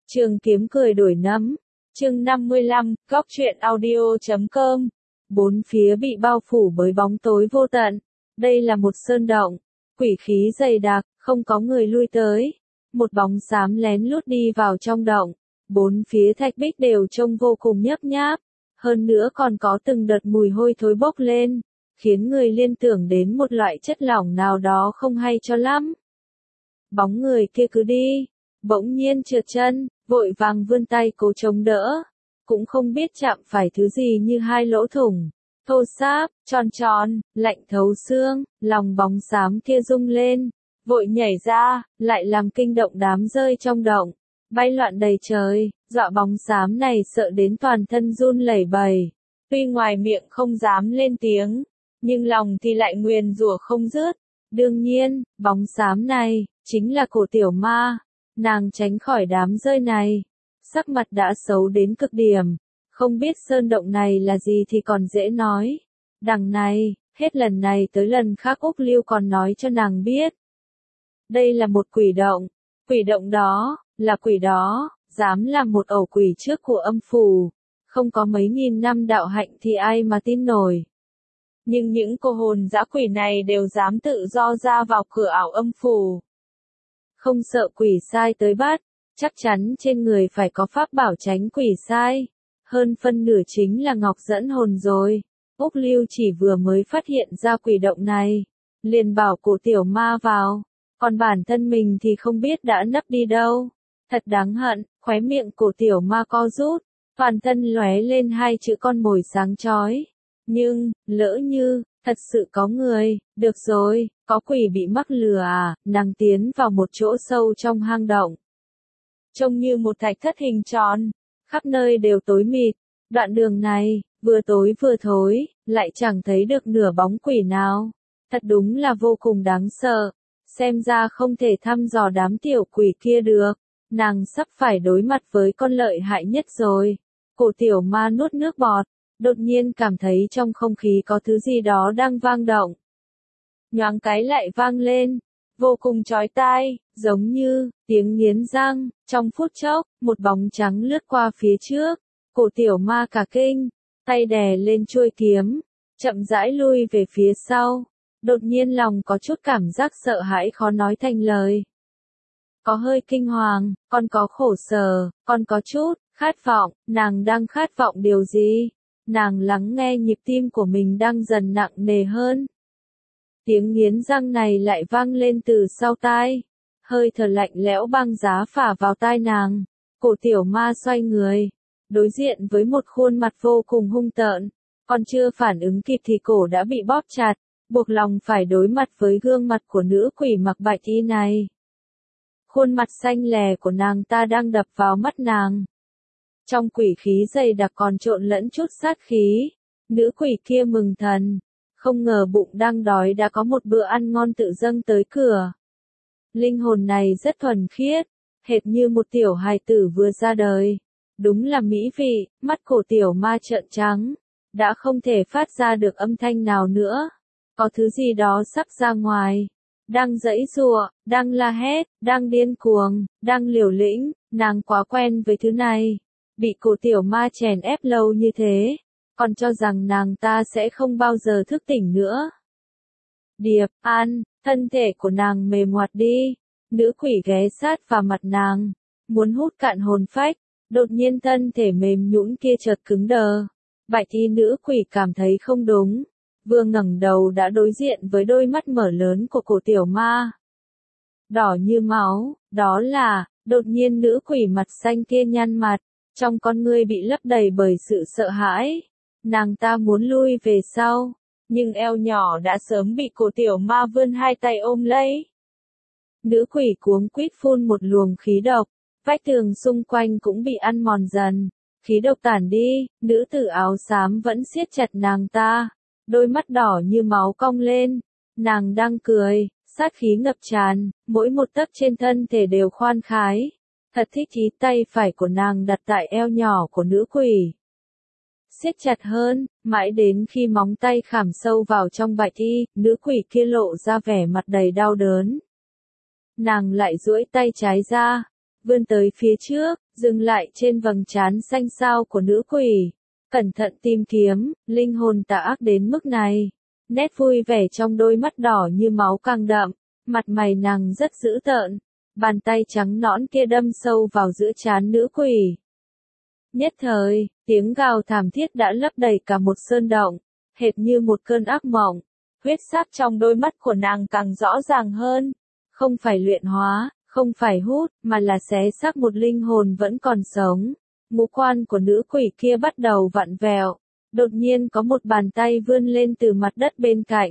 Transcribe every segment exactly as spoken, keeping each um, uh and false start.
Trường kiếm cười đổi nấm. Chương năm mươi lăm, góc truyện audio chấm com. Bốn phía bị bao phủ bởi bóng tối vô tận. Đây là một sơn động, quỷ khí dày đặc, không có người lui tới. Một bóng xám lén lút đi vào trong động. Bốn phía thạch bích đều trông vô cùng nhấp nháp. Hơn nữa còn có từng đợt mùi hôi thối bốc lên, khiến người liên tưởng đến một loại chất lỏng nào đó không hay cho lắm. Bóng người kia cứ đi, bỗng nhiên trượt chân, vội vàng vươn tay cố chống đỡ, cũng không biết chạm phải thứ gì như hai lỗ thủng, thô ráp, tròn tròn, lạnh thấu xương, lòng bóng xám kia rung lên, vội nhảy ra, lại làm kinh động đám rơi trong động, bay loạn đầy trời, dọa bóng xám này sợ đến toàn thân run lẩy bẩy, tuy ngoài miệng không dám lên tiếng, nhưng lòng thì lại nguyền rủa không dứt. Đương nhiên, bóng xám này chính là cổ tiểu ma. Nàng tránh khỏi đám rơi này, sắc mặt đã xấu đến cực điểm, không biết sơn động này là gì thì còn dễ nói. Đằng này, hết lần này tới lần khác Úc Lưu còn nói cho nàng biết. Đây là một quỷ động, quỷ động đó, là quỷ đó, dám làm một ẩu quỷ trước của âm phủ, không có mấy nghìn năm đạo hạnh thì ai mà tin nổi. Nhưng những cô hồn dã quỷ này đều dám tự do ra vào cửa ảo âm phủ. Không sợ quỷ sai tới bắt, chắc chắn trên người phải có pháp bảo tránh quỷ sai. Hơn phân nửa chính là ngọc dẫn hồn rồi. Úc Lưu chỉ vừa mới phát hiện ra quỷ động này, liền bảo cổ tiểu ma vào, còn bản thân mình thì không biết đã nấp đi đâu. Thật đáng hận, khóe miệng cổ tiểu ma co rút, toàn thân lóe lên hai chữ con mồi sáng chói. Nhưng, lỡ như, thật sự có người, được rồi, có quỷ bị mắc lừa à, nàng tiến vào một chỗ sâu trong hang động. Trông như một thạch thất hình tròn, khắp nơi đều tối mịt, đoạn đường này, vừa tối vừa thối, lại chẳng thấy được nửa bóng quỷ nào. Thật đúng là vô cùng đáng sợ, xem ra không thể thăm dò đám tiểu quỷ kia được, nàng sắp phải đối mặt với con lợi hại nhất rồi. Cổ tiểu ma nuốt nước bọt. Đột nhiên cảm thấy trong không khí có thứ gì đó đang vang động. Nhoáng cái lại vang lên, vô cùng chói tai, giống như tiếng nghiến răng. Trong phút chốc, một bóng trắng lướt qua phía trước, cổ tiểu ma cả kinh, tay đè lên chuôi kiếm, chậm rãi lui về phía sau. Đột nhiên lòng có chút cảm giác sợ hãi khó nói thành lời. Có hơi kinh hoàng, còn có khổ sở, còn có chút khát vọng. Nàng đang khát vọng điều gì? Nàng lắng nghe nhịp tim của mình đang dần nặng nề hơn. Tiếng nghiến răng này lại vang lên từ sau tai. Hơi thở lạnh lẽo băng giá phả vào tai nàng. Cổ tiểu ma xoay người, đối diện với một khuôn mặt vô cùng hung tợn. Còn chưa phản ứng kịp thì cổ đã bị bóp chặt, buộc lòng phải đối mặt với gương mặt của nữ quỷ mặc bạch y này. Khuôn mặt xanh lè của nàng ta đang đập vào mắt nàng. Trong quỷ khí dày đặc còn trộn lẫn chút sát khí, nữ quỷ kia mừng thần, không ngờ bụng đang đói đã có một bữa ăn ngon tự dâng tới cửa. Linh hồn này rất thuần khiết, hệt như một tiểu hài tử vừa ra đời. Đúng là mỹ vị, mắt cổ tiểu ma trợn trắng, đã không thể phát ra được âm thanh nào nữa. Có thứ gì đó sắp ra ngoài, đang giãy giụa, đang la hét, đang điên cuồng, đang liều lĩnh, nàng quá quen với thứ này. Bị cổ tiểu ma chèn ép lâu như thế, còn cho rằng nàng ta sẽ không bao giờ thức tỉnh nữa. Điệp, An, thân thể của nàng mềm ngoặt đi, nữ quỷ ghé sát vào mặt nàng, muốn hút cạn hồn phách, đột nhiên thân thể mềm nhũn kia chợt cứng đờ. Bạch y nữ quỷ cảm thấy không đúng, vừa ngẩng đầu đã đối diện với đôi mắt mở lớn của cổ tiểu ma. Đỏ như máu, đó là, đột nhiên nữ quỷ mặt xanh kia nhăn mặt. Trong con ngươi bị lấp đầy bởi sự sợ hãi, nàng ta muốn lui về sau, nhưng eo nhỏ đã sớm bị cổ tiểu ma vươn hai tay ôm lấy. Nữ quỷ cuống quýt phun một luồng khí độc, vách tường xung quanh cũng bị ăn mòn dần, khí độc tản đi, nữ tử áo xám vẫn siết chặt nàng ta, đôi mắt đỏ như máu cong lên, nàng đang cười, sát khí ngập tràn, mỗi một tấc trên thân thể đều khoan khái. Thật thích ý tay phải của nàng đặt tại eo nhỏ của nữ quỷ. Siết chặt hơn, mãi đến khi móng tay khảm sâu vào trong bạch y, nữ quỷ kia lộ ra vẻ mặt đầy đau đớn. Nàng lại duỗi tay trái ra, vươn tới phía trước, dừng lại trên vầng trán xanh xao của nữ quỷ. Cẩn thận tìm kiếm, linh hồn tà ác đến mức này. Nét vui vẻ trong đôi mắt đỏ như máu càng đậm, mặt mày nàng rất dữ tợn. Bàn tay trắng nõn kia đâm sâu vào giữa trán nữ quỷ. Nhất thời, tiếng gào thảm thiết đã lấp đầy cả một sơn động, hệt như một cơn ác mộng. Huyết sắc trong đôi mắt của nàng càng rõ ràng hơn. Không phải luyện hóa, không phải hút, mà là xé xác một linh hồn vẫn còn sống. Ngũ quan của nữ quỷ kia bắt đầu vặn vẹo. Đột nhiên có một bàn tay vươn lên từ mặt đất bên cạnh.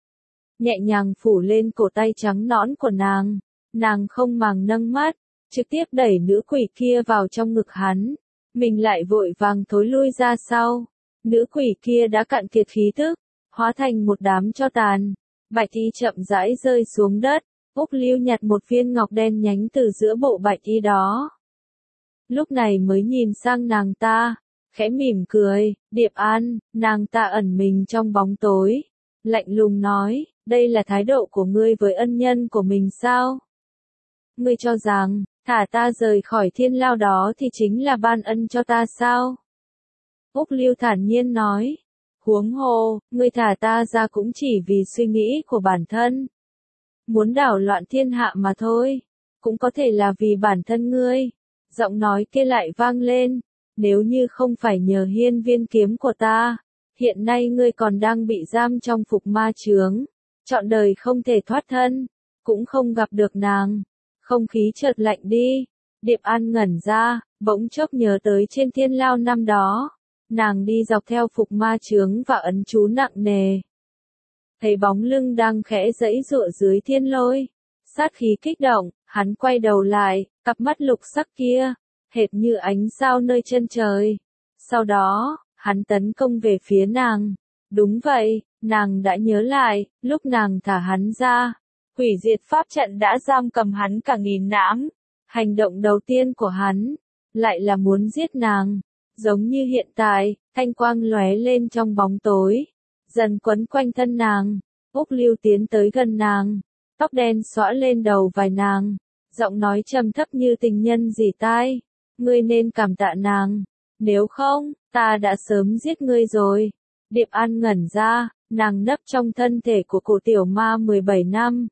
Nhẹ nhàng phủ lên cổ tay trắng nõn của nàng. Nàng không màng nâng mắt, trực tiếp đẩy nữ quỷ kia vào trong ngực hắn. Mình lại vội vàng thối lui ra sau. Nữ quỷ kia đã cạn kiệt khí tức, hóa thành một đám tro tàn. Bạch y chậm rãi rơi xuống đất. Úc Lưu nhặt một viên ngọc đen nhánh từ giữa bộ bạch y đó. Lúc này mới nhìn sang nàng ta, khẽ mỉm cười. Điệp An, nàng ta ẩn mình trong bóng tối. Lạnh lùng nói, đây là thái độ của ngươi với ân nhân của mình sao? Ngươi cho rằng, thả ta rời khỏi thiên lao đó thì chính là ban ân cho ta sao? Úc Lưu thản nhiên nói, huống hồ, ngươi thả ta ra cũng chỉ vì suy nghĩ của bản thân. Muốn đảo loạn thiên hạ mà thôi, cũng có thể là vì bản thân ngươi. Giọng nói kia lại vang lên, nếu như không phải nhờ hiên viên kiếm của ta, hiện nay ngươi còn đang bị giam trong phục ma chướng, trọn đời không thể thoát thân, cũng không gặp được nàng. Không khí chợt lạnh đi, Điệp An ngẩn ra, bỗng chốc nhớ tới trên thiên lao năm đó, nàng đi dọc theo phục ma chướng và ấn chú nặng nề. Thấy bóng lưng đang khẽ giãy giụa dưới thiên lôi, sát khí kích động, hắn quay đầu lại, cặp mắt lục sắc kia, hệt như ánh sao nơi chân trời. Sau đó, hắn tấn công về phía nàng. Đúng vậy, nàng đã nhớ lại, lúc nàng thả hắn ra, hủy diệt pháp trận đã giam cầm hắn cả nghìn năm. Hành động đầu tiên của hắn, lại là muốn giết nàng. Giống như hiện tại, thanh quang lóe lên trong bóng tối, dần quấn quanh thân nàng. Úc Lưu tiến tới gần nàng, tóc đen xõa lên đầu vai nàng, giọng nói trầm thấp như tình nhân rỉ tai. Ngươi nên cảm tạ nàng, nếu không, ta đã sớm giết ngươi rồi. Điệp An ngẩn ra, nàng nấp trong thân thể của cổ tiểu ma mười bảy năm.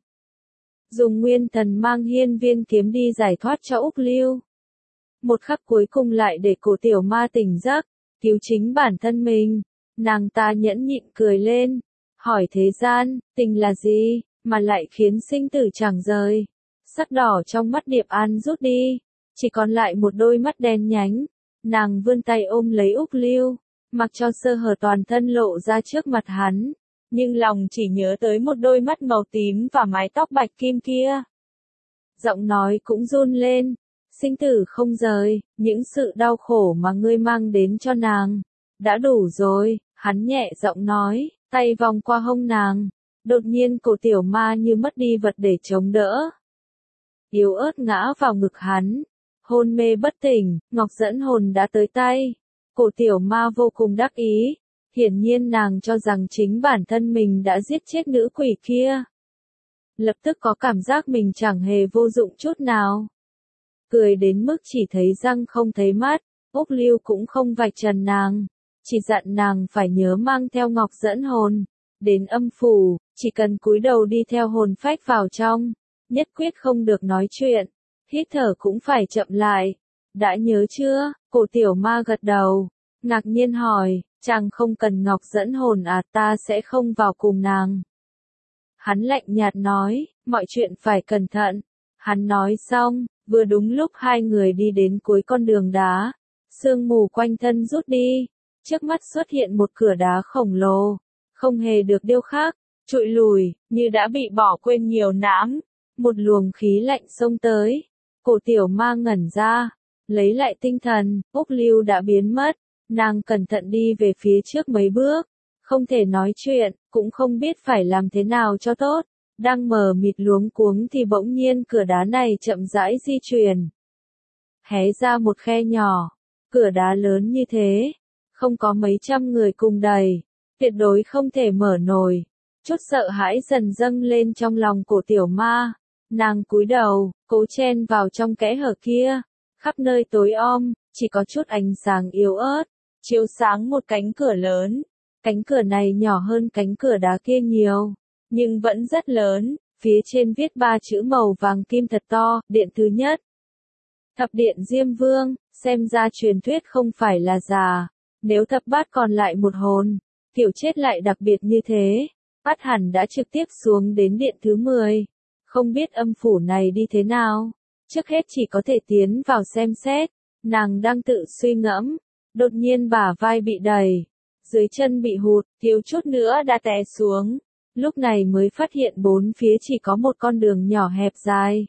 Dùng nguyên thần mang hiên viên kiếm đi giải thoát cho Úc Lưu. Một khắc cuối cùng lại để cổ tiểu ma tỉnh giấc, cứu chính bản thân mình. Nàng ta nhẫn nhịn cười lên, hỏi thế gian, tình là gì, mà lại khiến sinh tử chẳng rời. Sắc đỏ trong mắt Điệp An rút đi, chỉ còn lại một đôi mắt đen nhánh. Nàng vươn tay ôm lấy Úc Lưu, mặc cho sơ hở toàn thân lộ ra trước mặt hắn, nhưng lòng chỉ nhớ tới một đôi mắt màu tím và mái tóc bạch kim kia. Giọng nói cũng run lên, sinh tử không rời, những sự đau khổ mà ngươi mang đến cho nàng, đã đủ rồi. Hắn nhẹ giọng nói, tay vòng qua hông nàng, đột nhiên cổ tiểu ma như mất đi vật để chống đỡ. Yếu ớt ngã vào ngực hắn, hôn mê bất tỉnh, ngọc dẫn hồn đã tới tay. Cổ tiểu ma vô cùng đắc ý, hiển nhiên nàng cho rằng chính bản thân mình đã giết chết nữ quỷ kia. Lập tức có cảm giác mình chẳng hề vô dụng chút nào. Cười đến mức chỉ thấy răng không thấy mắt, Úc Lưu cũng không vạch trần nàng, chỉ dặn nàng phải nhớ mang theo ngọc dẫn hồn. Đến âm phủ, chỉ cần cúi đầu đi theo hồn phách vào trong, nhất quyết không được nói chuyện, hít thở cũng phải chậm lại. Đã nhớ chưa? Cổ tiểu ma gật đầu, ngạc nhiên hỏi, chàng không cần ngọc dẫn hồn à? Ta sẽ không vào cùng nàng. Hắn lạnh nhạt nói, mọi chuyện phải cẩn thận. Hắn nói xong, vừa đúng lúc hai người đi đến cuối con đường đá, sương mù quanh thân rút đi, trước mắt xuất hiện một cửa đá khổng lồ, không hề được điêu khắc, trụi lùi, như đã bị bỏ quên nhiều năm. Một luồng khí lạnh xông tới, cổ tiểu ma ngẩn ra, lấy lại tinh thần. Úc Lưu đã biến mất, nàng cẩn thận đi về phía trước mấy bước, không thể nói chuyện, cũng không biết phải làm thế nào cho tốt. Đang mờ mịt luống cuống thì bỗng nhiên cửa đá này chậm rãi di chuyển, hé ra một khe nhỏ. Cửa đá lớn như thế, không có mấy trăm người cùng đầy, tuyệt đối không thể mở nổi. Chút sợ hãi dần dâng lên trong lòng cổ tiểu ma, nàng cúi đầu, cố chen vào trong kẽ hở kia, khắp nơi tối om, chỉ có chút ánh sáng yếu ớt, chiếu sáng một cánh cửa lớn. Cánh cửa này nhỏ hơn cánh cửa đá kia nhiều, nhưng vẫn rất lớn, phía trên viết ba chữ màu vàng kim thật to, điện thứ nhất. Thập điện Diêm Vương, xem ra truyền thuyết không phải là giả. Nếu thập bát còn lại một hồn, kiểu chết lại đặc biệt như thế, bát hẳn đã trực tiếp xuống đến điện thứ mười. Không biết âm phủ này đi thế nào, trước hết chỉ có thể tiến vào xem xét. Nàng đang tự suy ngẫm, đột nhiên bả vai bị đẩy, dưới chân bị hụt, thiếu chút nữa đã té xuống. Lúc này mới phát hiện bốn phía chỉ có một con đường nhỏ hẹp dài,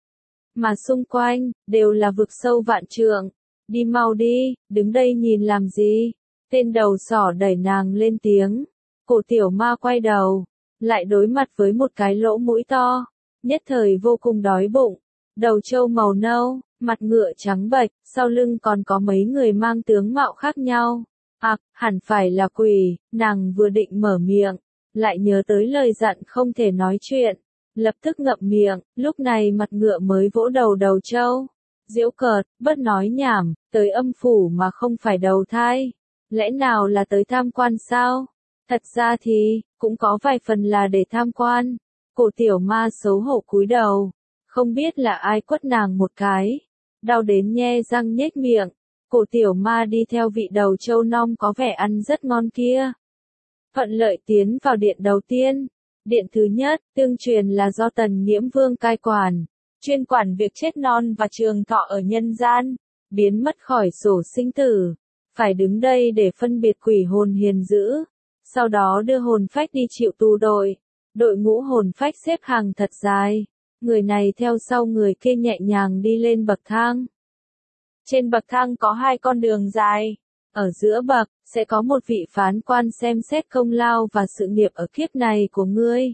mà xung quanh đều là vực sâu vạn trượng. Đi mau đi, đứng đây nhìn làm gì? Tên đầu sỏ đẩy nàng lên tiếng. Cổ tiểu ma quay đầu, lại đối mặt với một cái lỗ mũi to, nhất thời vô cùng đói bụng. Đầu trâu màu nâu, mặt ngựa trắng bệch, sau lưng còn có mấy người mang tướng mạo khác nhau. À, hẳn phải là quỷ. Nàng vừa định mở miệng, lại nhớ tới lời dặn không thể nói chuyện, lập tức ngậm miệng. Lúc này mặt ngựa mới vỗ đầu đầu trâu, giễu cợt, bất nói nhảm, tới âm phủ mà không phải đầu thai, lẽ nào là tới tham quan sao? Thật ra thì, cũng có vài phần là để tham quan. Cổ tiểu ma xấu hổ cúi đầu, không biết là ai quất nàng một cái, đau đến nhe răng nhếch miệng. Cổ tiểu ma đi theo vị đầu trâu non có vẻ ăn rất ngon kia. Thuận lợi tiến vào điện đầu tiên. Điện thứ nhất, tương truyền là do Tần Nghiễm Vương cai quản, chuyên quản việc chết non và trường thọ ở nhân gian, biến mất khỏi sổ sinh tử, phải đứng đây để phân biệt quỷ hồn hiền dữ, sau đó đưa hồn phách đi chịu tù đội. Đội ngũ hồn phách xếp hàng thật dài, người này theo sau người kia nhẹ nhàng đi lên bậc thang. Trên bậc thang có hai con đường dài, ở giữa bậc sẽ có một vị phán quan xem xét công lao và sự nghiệp ở kiếp này của ngươi.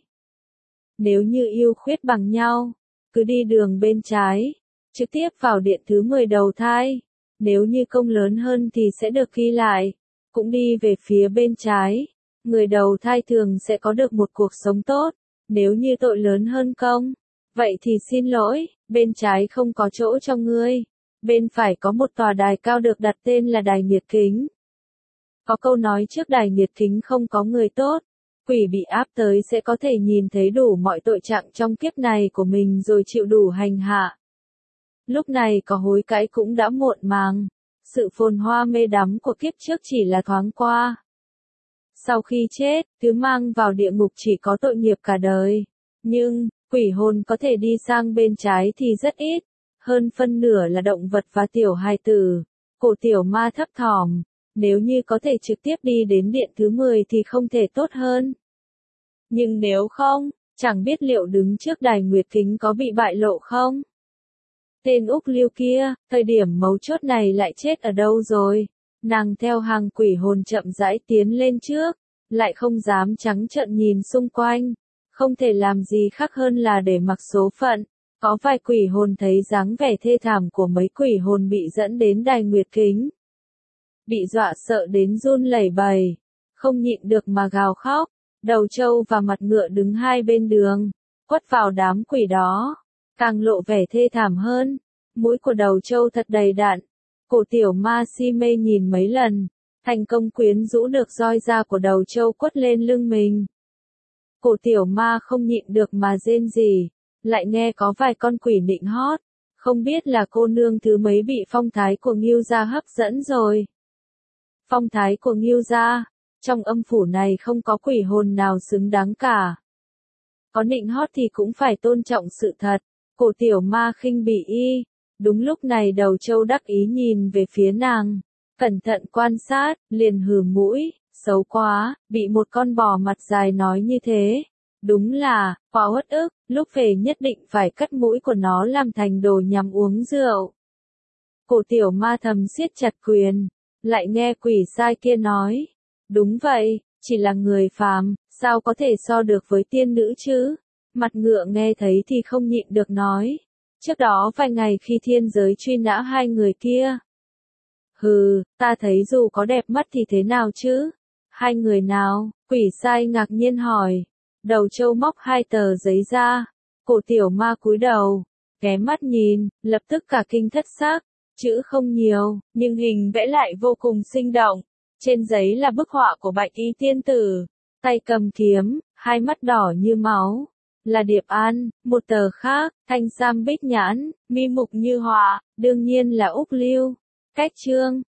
Nếu như ưu khuyết bằng nhau, cứ đi đường bên trái, trực tiếp vào điện thứ mười đầu thai. Nếu như công lớn hơn thì sẽ được ghi lại, cũng đi về phía bên trái. Người đầu thai thường sẽ có được một cuộc sống tốt. Nếu như tội lớn hơn công, vậy thì xin lỗi, bên trái không có chỗ cho ngươi. Bên phải có một tòa đài cao được đặt tên là Đài Nghiệt Kính. Có câu nói trước Đài Nghiệt Kính không có người tốt, quỷ bị áp tới sẽ có thể nhìn thấy đủ mọi tội trạng trong kiếp này của mình rồi chịu đủ hành hạ. Lúc này có hối cãi cũng đã muộn màng, sự phồn hoa mê đắm của kiếp trước chỉ là thoáng qua. Sau khi chết, thứ mang vào địa ngục chỉ có tội nghiệp cả đời. Nhưng, quỷ hồn có thể đi sang bên trái thì rất ít. Hơn phân nửa là động vật và tiểu hài tử. Cổ tiểu ma thấp thỏm, nếu như có thể trực tiếp đi đến điện thứ mười thì không thể tốt hơn. Nhưng nếu không, chẳng biết liệu đứng trước Đài Nguyệt Kính có bị bại lộ không? Tên Úc Liêu kia, thời điểm mấu chốt này lại chết ở đâu rồi? Nàng theo hàng quỷ hồn chậm rãi tiến lên trước, lại không dám trắng trợn nhìn xung quanh. Không thể làm gì khác hơn là để mặc số phận. Có vài quỷ hồn thấy dáng vẻ thê thảm của mấy quỷ hồn bị dẫn đến Đài Nguyệt Kính, bị dọa sợ đến run lẩy bẩy, không nhịn được mà gào khóc. Đầu trâu và mặt ngựa đứng hai bên đường, quất vào đám quỷ đó, càng lộ vẻ thê thảm hơn. Mũi của đầu trâu thật đầy đặn. Cổ tiểu ma si mê nhìn mấy lần, thành công quyến rũ được roi da của đầu trâu quất lên lưng mình. Cổ tiểu ma không nhịn được mà rên rỉ, lại nghe có vài con quỷ nịnh hót, không biết là cô nương thứ mấy bị phong thái của Ngưu gia hấp dẫn rồi. Phong thái của Ngưu gia, trong âm phủ này không có quỷ hồn nào xứng đáng cả. Có nịnh hót thì cũng phải tôn trọng sự thật. Cổ tiểu ma khinh bỉ y. Đúng lúc này đầu trâu đắc ý nhìn về phía nàng, cẩn thận quan sát, liền hừ mũi, xấu quá, bị một con bò mặt dài nói như thế. Đúng là, quá uất ức, lúc về nhất định phải cắt mũi của nó làm thành đồ nhằm uống rượu. Cổ tiểu ma thầm siết chặt quyền, lại nghe quỷ sai kia nói. Đúng vậy, chỉ là người phàm, sao có thể so được với tiên nữ chứ? Mặt ngựa nghe thấy thì không nhịn được nói. Trước đó vài ngày khi thiên giới truy nã hai người kia. Hừ, ta thấy dù có đẹp mắt thì thế nào chứ? Hai người nào? Quỷ sai ngạc nhiên hỏi. Đầu trâu móc hai tờ giấy ra. Cổ tiểu ma cúi đầu, ghé mắt nhìn, lập tức cả kinh thất xác. Chữ không nhiều, nhưng hình vẽ lại vô cùng sinh động. Trên giấy là bức họa của Bạch Y tiên tử, tay cầm kiếm, hai mắt đỏ như máu, là Điệp An. Một tờ khác, thanh sam bích nhãn, mi mục như họa, đương nhiên là Úc Lưu. Cách chương